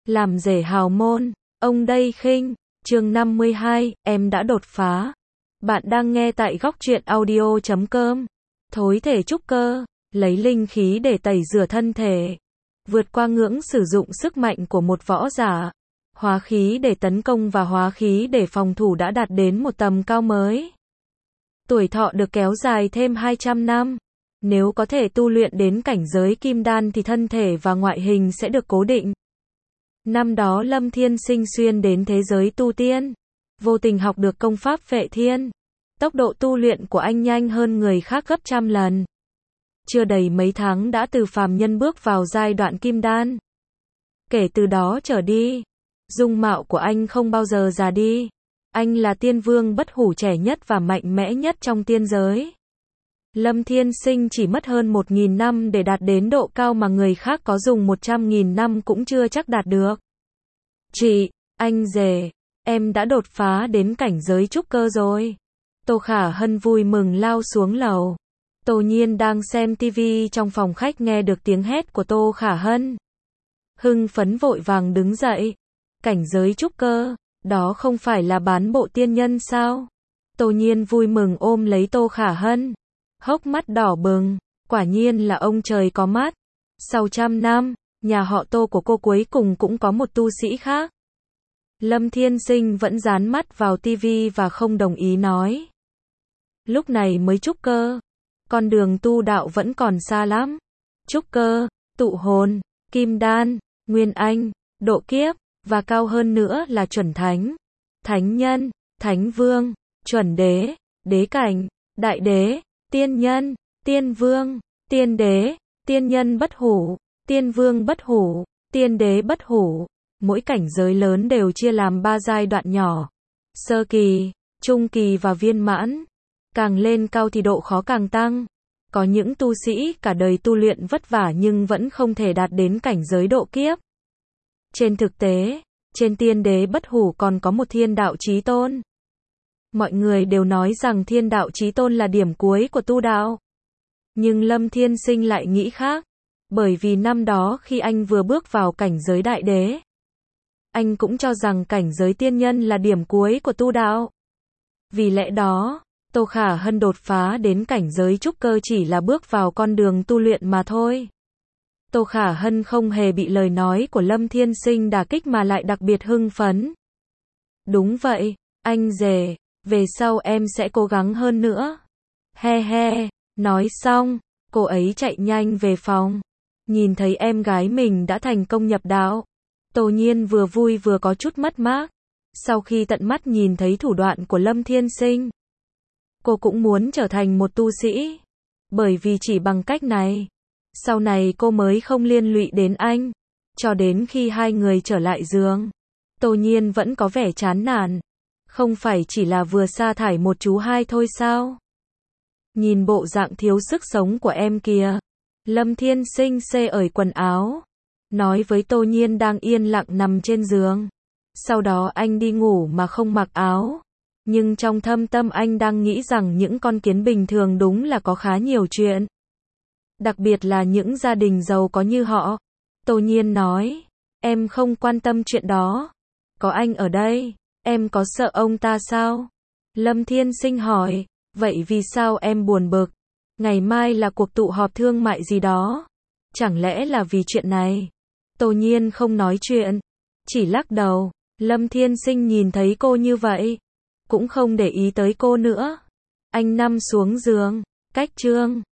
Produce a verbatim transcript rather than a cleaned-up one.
Làm rể hào môn, ông đây khinh, chương năm mươi hai, em đã đột phá. Bạn đang nghe tại góc truyện audio chấm com. Thối thể trúc cơ, lấy linh khí để tẩy rửa thân thể. Vượt qua ngưỡng sử dụng sức mạnh của một võ giả. Hóa khí để tấn công và hóa khí để phòng thủ đã đạt đến một tầm cao mới. Tuổi thọ được kéo dài thêm hai trăm năm. Nếu có thể tu luyện đến cảnh giới kim đan thì thân thể và ngoại hình sẽ được cố định. Năm đó Lâm Thiên Sinh xuyên đến thế giới tu tiên, vô tình học được công pháp Phệ Thiên. Tốc độ tu luyện của anh nhanh hơn người khác gấp trăm lần. Chưa đầy mấy tháng đã từ phàm nhân bước vào giai đoạn kim đan. Kể từ đó trở đi, dung mạo của anh không bao giờ già đi. Anh là tiên vương bất hủ trẻ nhất và mạnh mẽ nhất trong tiên giới. Lâm Thiên Sinh chỉ mất hơn một nghìn năm để đạt đến độ cao mà người khác có dùng một trăm nghìn năm cũng chưa chắc đạt được. Chị, anh rể, em đã đột phá đến cảnh giới trúc cơ rồi. Tô Khả Hân vui mừng lao xuống lầu. Tô Nhiên đang xem tivi trong phòng khách nghe được tiếng hét của Tô Khả Hân. Hưng phấn vội vàng đứng dậy. Cảnh giới trúc cơ, đó không phải là bán bộ tiên nhân sao? Tô Nhiên vui mừng ôm lấy Tô Khả Hân. Hốc mắt đỏ bừng, quả nhiên là ông trời có mắt. Sau trăm năm, nhà họ Tô của cô cuối cùng cũng có một tu sĩ khác. Lâm Thiên Sinh vẫn dán mắt vào tivi và không đồng ý nói. Lúc này mới trúc cơ, con đường tu đạo vẫn còn xa lắm. Trúc cơ, tụ hồn, kim đan, nguyên anh, độ kiếp, và cao hơn nữa là chuẩn thánh, thánh nhân, thánh vương, chuẩn đế, đế cảnh, đại đế, tiên nhân, tiên vương, tiên đế, tiên nhân bất hủ, tiên vương bất hủ, tiên đế bất hủ. Mỗi cảnh giới lớn đều chia làm ba giai đoạn nhỏ. Sơ kỳ, trung kỳ và viên mãn. Càng lên cao thì độ khó càng tăng. Có những tu sĩ cả đời tu luyện vất vả nhưng vẫn không thể đạt đến cảnh giới độ kiếp. Trên thực tế, trên tiên đế bất hủ còn có một thiên đạo chí tôn. Mọi người đều nói rằng thiên đạo chí tôn là điểm cuối của tu đạo. Nhưng Lâm Thiên Sinh lại nghĩ khác. Bởi vì năm đó khi anh vừa bước vào cảnh giới đại đế, anh cũng cho rằng cảnh giới tiên nhân là điểm cuối của tu đạo. Vì lẽ đó, Tô Khả Hân đột phá đến cảnh giới trúc cơ chỉ là bước vào con đường tu luyện mà thôi. Tô Khả Hân không hề bị lời nói của Lâm Thiên Sinh đả kích mà lại đặc biệt hưng phấn. Đúng vậy, anh rể, về sau em sẽ cố gắng hơn nữa. He he, nói xong, cô ấy chạy nhanh về phòng. Nhìn thấy em gái mình đã thành công nhập đạo, Tô Nhiên vừa vui vừa có chút mất mát. Sau khi tận mắt nhìn thấy thủ đoạn của Lâm Thiên Sinh, cô cũng muốn trở thành một tu sĩ. Bởi vì chỉ bằng cách này, sau này cô mới không liên lụy đến anh. Cho đến khi hai người trở lại giường, Tô Nhiên vẫn có vẻ chán nản. Không phải chỉ là vừa sa thải một chú hai thôi sao? Nhìn bộ dạng thiếu sức sống của em kìa. Lâm Thiên Sinh xê ởi quần áo, nói với Tô Nhiên đang yên lặng nằm trên giường. Sau đó anh đi ngủ mà không mặc áo. Nhưng trong thâm tâm anh đang nghĩ rằng những con kiến bình thường đúng là có khá nhiều chuyện. Đặc biệt là những gia đình giàu có như họ. Tô Nhiên nói, em không quan tâm chuyện đó. Có anh ở đây, em có sợ ông ta sao? Lâm Thiên Sinh hỏi, vậy vì sao em buồn bực? Ngày mai là cuộc tụ họp thương mại gì đó. Chẳng lẽ là vì chuyện này? Tô Nhiên không nói chuyện, chỉ lắc đầu. Lâm Thiên Sinh nhìn thấy cô như vậy, cũng không để ý tới cô nữa. Anh nằm xuống giường, cách chương